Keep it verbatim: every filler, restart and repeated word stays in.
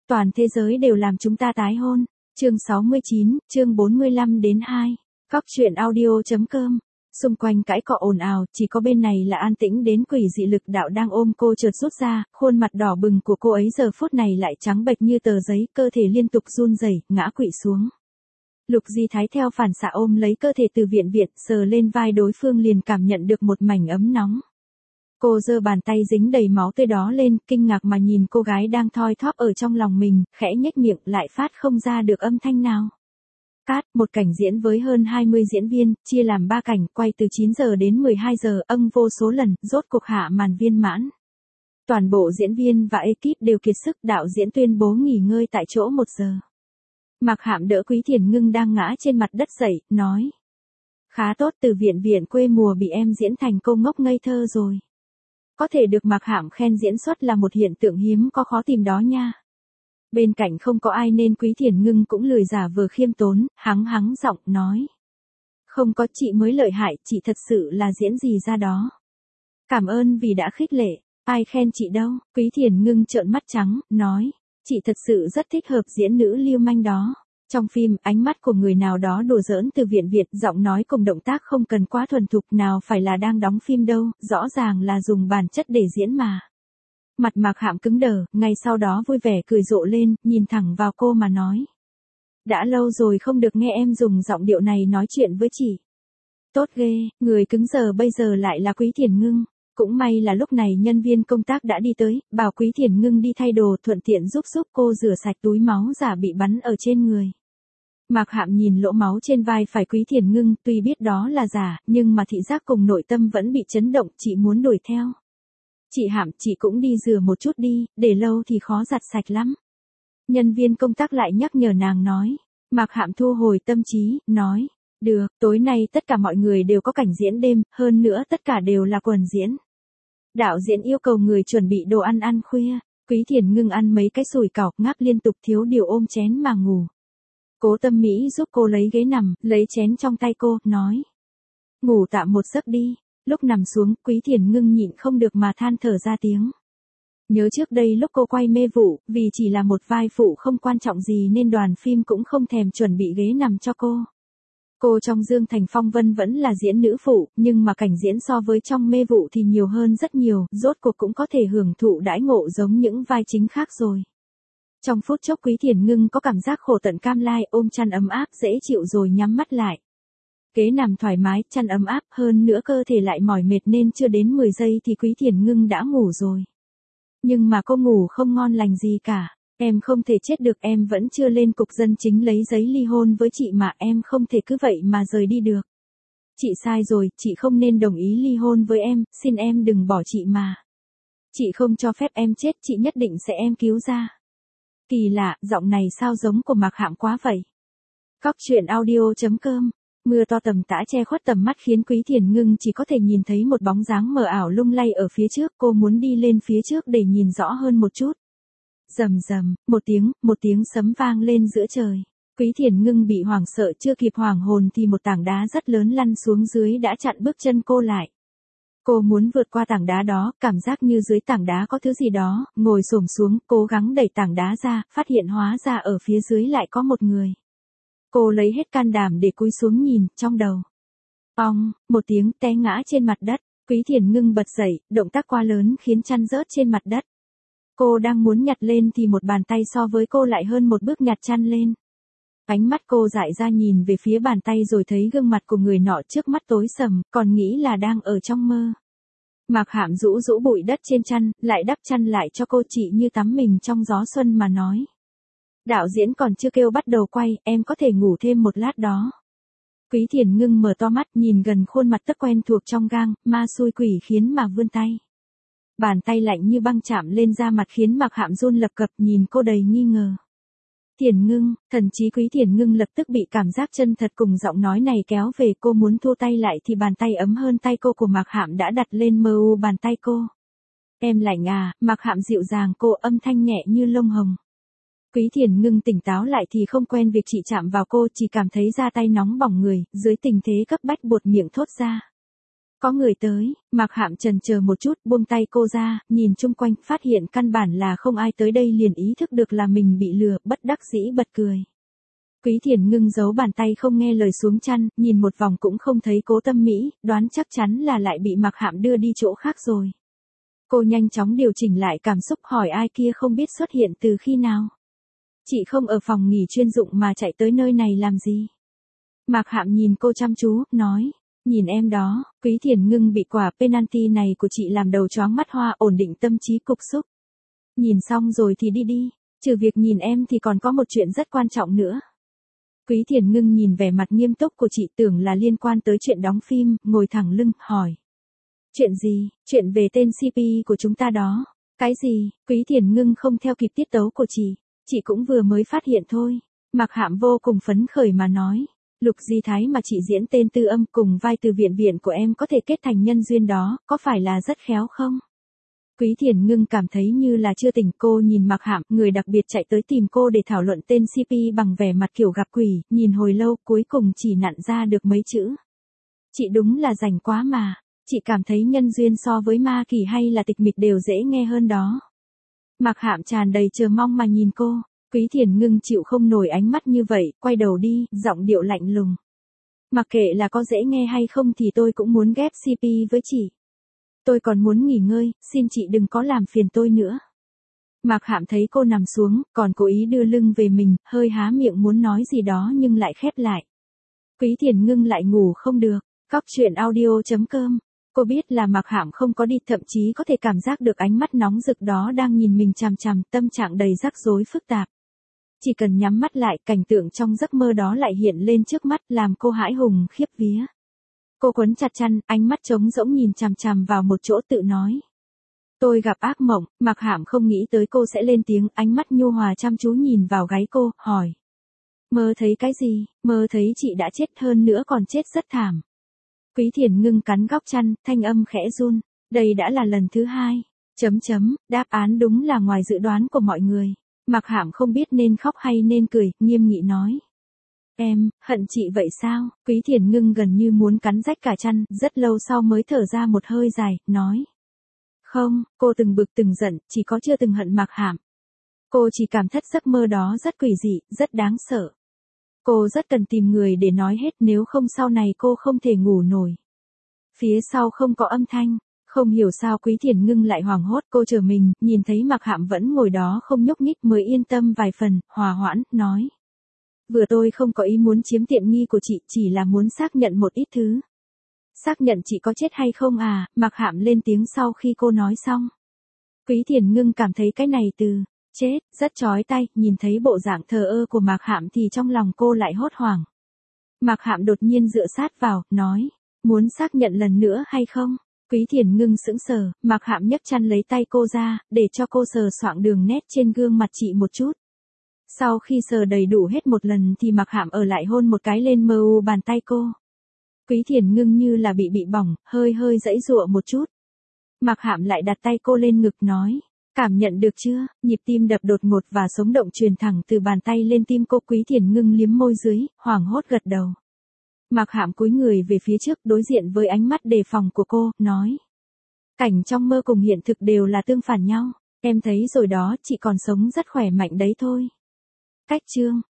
Toàn thế giới đều làm chúng ta tái hôn. Chương sáu mươi chín, chương bốn mươi lăm đến hai. Cóc truyện audio chấm com. Xung quanh cãi cọ ồn ào, chỉ có bên này là an tĩnh đến quỷ dị. Lực đạo đang ôm cô chợt rút ra, khuôn mặt đỏ bừng của cô ấy giờ phút này lại trắng bệch như tờ giấy, cơ thể liên tục run rẩy, ngã quỵ xuống. Lục Di Thái theo phản xạ ôm lấy cơ thể từ viện viện, sờ lên vai đối phương liền cảm nhận được một mảnh ấm nóng. Cô giơ bàn tay dính đầy máu tươi đó lên, kinh ngạc mà nhìn cô gái đang thoi thóp ở trong lòng mình, khẽ nhếch miệng lại phát không ra được âm thanh nào. Cát, một cảnh diễn với hơn hai mươi diễn viên, chia làm ba cảnh, quay từ chín giờ đến mười hai giờ, âng vô số lần, rốt cuộc hạ màn viên mãn. Toàn bộ diễn viên và ekip đều kiệt sức, đạo diễn tuyên bố nghỉ ngơi tại chỗ một giờ. Mạc Hạm đỡ Quý Thiền Ngưng đang ngã trên mặt đất dậy, nói. Khá tốt, từ viện viện quê mùa bị em diễn thành cô ngốc ngây thơ rồi. Có thể được Mạc Hạm khen diễn xuất là một hiện tượng hiếm có khó tìm đó nha. Bên cạnh không có ai nên Quý Thiền Ngưng cũng lười giả vờ khiêm tốn, hắng hắng giọng nói. Không có, chị mới lợi hại, chị thật sự là diễn gì ra đó. Cảm ơn vì đã khích lệ, ai khen chị đâu. Quý Thiền Ngưng trợn mắt trắng, nói. Chị thật sự rất thích hợp diễn nữ lưu manh đó. Trong phim, ánh mắt của người nào đó đùa giỡn từ viện Việt, giọng nói cùng động tác không cần quá thuần thục, nào phải là đang đóng phim đâu, rõ ràng là dùng bản chất để diễn mà. Mặt Mạc Hạm cứng đờ, ngay sau đó vui vẻ cười rộ lên, nhìn thẳng vào cô mà nói. Đã lâu rồi không được nghe em dùng giọng điệu này nói chuyện với chị. Tốt ghê, người cứng giờ bây giờ lại là Quý Thiền Ngưng. Cũng may là lúc này nhân viên công tác đã đi tới, bảo Quý Thiền Ngưng đi thay đồ, thuận tiện giúp giúp cô rửa sạch túi máu giả bị bắn ở trên người. Mạc Hạm nhìn lỗ máu trên vai phải Quý Thiền Ngưng, tuy biết đó là giả, nhưng mà thị giác cùng nội tâm vẫn bị chấn động, chị muốn đuổi theo. Chị Hạm, chị cũng đi rửa một chút đi, để lâu thì khó giặt sạch lắm. Nhân viên công tác lại nhắc nhở nàng nói. Mạc Hạm thu hồi tâm trí, nói. Được, tối nay tất cả mọi người đều có cảnh diễn đêm, hơn nữa tất cả đều là quần diễn. Đạo diễn yêu cầu người chuẩn bị đồ ăn ăn khuya. Quý Thiền Ngưng ăn mấy cái sủi cảo, ngáp liên tục thiếu điều ôm chén mà ngủ. Cố Tâm Mỹ giúp cô lấy ghế nằm, lấy chén trong tay cô, nói. Ngủ tạm một giấc đi. Lúc nằm xuống, Quý Thiền Ngưng nhịn không được mà than thở ra tiếng. Nhớ trước đây lúc cô quay Mê Vụ, vì chỉ là một vai phụ không quan trọng gì nên đoàn phim cũng không thèm chuẩn bị ghế nằm cho cô. Cô trong Dương Thành Phong Vân vẫn là diễn nữ phụ, nhưng mà cảnh diễn so với trong Mê Vụ thì nhiều hơn rất nhiều, rốt cuộc cũng có thể hưởng thụ đãi ngộ giống những vai chính khác rồi. Trong phút chốc Quý Thiền Ngưng có cảm giác khổ tận cam lai, ôm chăn ấm áp dễ chịu rồi nhắm mắt lại. Ghế nằm thoải mái, chăn ấm áp, hơn nữa cơ thể lại mỏi mệt nên chưa đến mười giây thì Quý Thiền Ngưng đã ngủ rồi. Nhưng mà cô ngủ không ngon lành gì cả. Em không thể chết được, em vẫn chưa lên cục dân chính lấy giấy ly hôn với chị mà, em không thể cứ vậy mà rời đi được. Chị sai rồi, chị không nên đồng ý ly hôn với em, xin em đừng bỏ chị mà. Chị không cho phép em chết, chị nhất định sẽ em cứu ra. Kỳ lạ, giọng này sao giống của Mạc Hạm quá vậy. Cóc truyện audio chấm com. Mưa to tầm tã che khuất tầm mắt khiến Quý Thiền Ngưng chỉ có thể nhìn thấy một bóng dáng mờ ảo lung lay ở phía trước, cô muốn đi lên phía trước để nhìn rõ hơn một chút. Rầm rầm, một tiếng, một tiếng sấm vang lên giữa trời. Quý Thiền Ngưng bị hoảng sợ, chưa kịp hoảng hồn thì một tảng đá rất lớn lăn xuống dưới đã chặn bước chân cô lại. Cô muốn vượt qua tảng đá đó, cảm giác như dưới tảng đá có thứ gì đó, ngồi xổm xuống, cố gắng đẩy tảng đá ra, phát hiện hóa ra ở phía dưới lại có một người. Cô lấy hết can đảm để cúi xuống nhìn, trong đầu. Ong, một tiếng té ngã trên mặt đất, Quý Thiền Ngưng bật dậy, động tác quá lớn khiến chăn rớt trên mặt đất. Cô đang muốn nhặt lên thì một bàn tay so với cô lại hơn một bước nhặt chăn lên. Ánh mắt cô dại ra nhìn về phía bàn tay rồi thấy gương mặt của người nọ trước mắt tối sầm, còn nghĩ là đang ở trong mơ. Mạc Hạm rũ rũ bụi đất trên chăn, lại đắp chăn lại cho cô, chị như tắm mình trong gió xuân mà nói. Đạo diễn còn chưa kêu bắt đầu quay, em có thể ngủ thêm một lát đó. Quý Thiền Ngưng mở to mắt nhìn gần khuôn mặt tất quen thuộc trong gang, ma xui quỷ khiến mà vươn tay. Bàn tay lạnh như băng chạm lên da mặt khiến Mạc Hạm run lập cập, nhìn cô đầy nghi ngờ. Thiền Ngưng, thần trí Quý Thiền Ngưng lập tức bị cảm giác chân thật cùng giọng nói này kéo về, cô muốn thu tay lại thì bàn tay ấm hơn tay cô của Mạc Hạm đã đặt lên mờ u bàn tay cô. Em lạnh à, Mạc Hạm dịu dàng cô, âm thanh nhẹ như lông hồng. Quý Thiền Ngưng tỉnh táo lại thì không quen việc chị chạm vào cô, chỉ cảm thấy da tay nóng bỏng người, dưới tình thế cấp bách buột miệng thốt ra. Có người tới, Mạc Hạm chần chờ một chút buông tay cô ra, nhìn chung quanh, phát hiện căn bản là không ai tới đây liền ý thức được là mình bị lừa, bất đắc dĩ bật cười. Quý Thiền Ngưng giấu bàn tay không nghe lời xuống chăn, nhìn một vòng cũng không thấy Cố Tâm Mỹ, đoán chắc chắn là lại bị Mạc Hạm đưa đi chỗ khác rồi. Cô nhanh chóng điều chỉnh lại cảm xúc hỏi ai kia không biết xuất hiện từ khi nào. Chị không ở phòng nghỉ chuyên dụng mà chạy tới nơi này làm gì? Mạc Hạm nhìn cô chăm chú, nói. Nhìn em đó, Quý Thiền Ngưng bị quả penalty này của chị làm đầu chóng mắt hoa, ổn định tâm trí cục xúc. Nhìn xong rồi thì đi đi, trừ việc nhìn em thì còn có một chuyện rất quan trọng nữa. Quý Thiền Ngưng nhìn vẻ mặt nghiêm túc của chị tưởng là liên quan tới chuyện đóng phim, ngồi thẳng lưng, hỏi. Chuyện gì? Chuyện về tên xê pê của chúng ta đó. Cái gì? Quý Thiền Ngưng không theo kịp tiết tấu của chị. Chị cũng vừa mới phát hiện thôi. Mạc Hạm vô cùng phấn khởi mà nói. Lục Di Thái mà chị diễn tên Tư Âm cùng vai Từ Viện Viện của em có thể kết thành nhân duyên đó, có phải là rất khéo không? Quý Thiền Ngưng cảm thấy như là chưa tỉnh. Cô nhìn Mạc Hạm, người đặc biệt chạy tới tìm cô để thảo luận tên xê pê bằng vẻ mặt kiểu gặp quỷ, nhìn hồi lâu cuối cùng chỉ nặn ra được mấy chữ. Chị đúng là rảnh quá mà, chị cảm thấy nhân duyên so với ma kỳ hay là tịch mịch đều dễ nghe hơn đó. Mạc Hạm tràn đầy chờ mong mà nhìn cô. Quý Thiền Ngưng chịu không nổi ánh mắt như vậy, quay đầu đi, giọng điệu lạnh lùng. Mặc kệ là có dễ nghe hay không thì tôi cũng muốn ghép xê pê với chị. Tôi còn muốn nghỉ ngơi, xin chị đừng có làm phiền tôi nữa. Mạc Hạm thấy cô nằm xuống, còn cố ý đưa lưng về mình, hơi há miệng muốn nói gì đó nhưng lại khép lại. Quý Thiền Ngưng lại ngủ không được. Cóc truyện audio chấm com. Cô biết là Mạc Hạm không có đi, thậm chí có thể cảm giác được ánh mắt nóng rực đó đang nhìn mình chằm chằm, tâm trạng đầy rắc rối phức tạp. Chỉ cần nhắm mắt lại, cảnh tượng trong giấc mơ đó lại hiện lên trước mắt, làm cô hãi hùng khiếp vía. Cô quấn chặt chăn, ánh mắt trống rỗng nhìn chằm chằm vào một chỗ tự nói. Tôi gặp ác mộng. Mạc Hạm không nghĩ tới cô sẽ lên tiếng, ánh mắt nhu hòa chăm chú nhìn vào gáy cô, hỏi. Mơ thấy cái gì? Mơ thấy chị đã chết, hơn nữa còn chết rất thảm. Quý Thiền Ngưng cắn góc chăn, thanh âm khẽ run. Đây đã là lần thứ hai. Chấm chấm, đáp án đúng là ngoài dự đoán của mọi người. Mạc Hạm không biết nên khóc hay nên cười, nghiêm nghị nói. Em, hận chị vậy sao? Quý Thiền Ngưng gần như muốn cắn rách cả chăn, rất lâu sau mới thở ra một hơi dài, nói. Không, cô từng bực từng giận, chỉ có chưa từng hận Mạc Hạm. Cô chỉ cảm thất giấc mơ đó rất quỷ dị, rất đáng sợ. Cô rất cần tìm người để nói hết, nếu không sau này cô không thể ngủ nổi. Phía sau không có âm thanh. Không hiểu sao Quý Thiền Ngưng lại hoảng hốt, cô chờ mình, nhìn thấy Mạc Hạm vẫn ngồi đó không nhúc nhích mới yên tâm vài phần, hòa hoãn, nói. Vừa tôi không có ý muốn chiếm tiện nghi của chị, chỉ là muốn xác nhận một ít thứ. Xác nhận chị có chết hay không à? Mạc Hạm lên tiếng sau khi cô nói xong. Quý Thiền Ngưng cảm thấy cái này từ chết rất chói tai, nhìn thấy bộ dạng thờ ơ của Mạc Hạm thì trong lòng cô lại hốt hoảng. Mạc Hạm đột nhiên dựa sát vào, nói. Muốn xác nhận lần nữa hay không? Quý Thiền Ngưng sững sờ, Mạc Hạm nhấc chăn lấy tay cô ra, để cho cô sờ soạng đường nét trên gương mặt chị một chút. Sau khi sờ đầy đủ hết một lần thì Mạc Hạm ở lại hôn một cái lên mờ u bàn tay cô. Quý Thiền Ngưng như là bị bị bỏng, hơi hơi giãy giụa một chút. Mạc Hạm lại đặt tay cô lên ngực nói. Cảm nhận được chưa? Nhịp tim đập đột ngột và sống động truyền thẳng từ bàn tay lên tim cô. Quý Thiền Ngưng liếm môi dưới, hoảng hốt gật đầu. Mạc Hạm cúi người về phía trước đối diện với ánh mắt đề phòng của cô, nói. Cảnh trong mơ cùng hiện thực đều là tương phản nhau. Em thấy rồi đó, chị còn sống rất khỏe mạnh đấy thôi. Cách chương.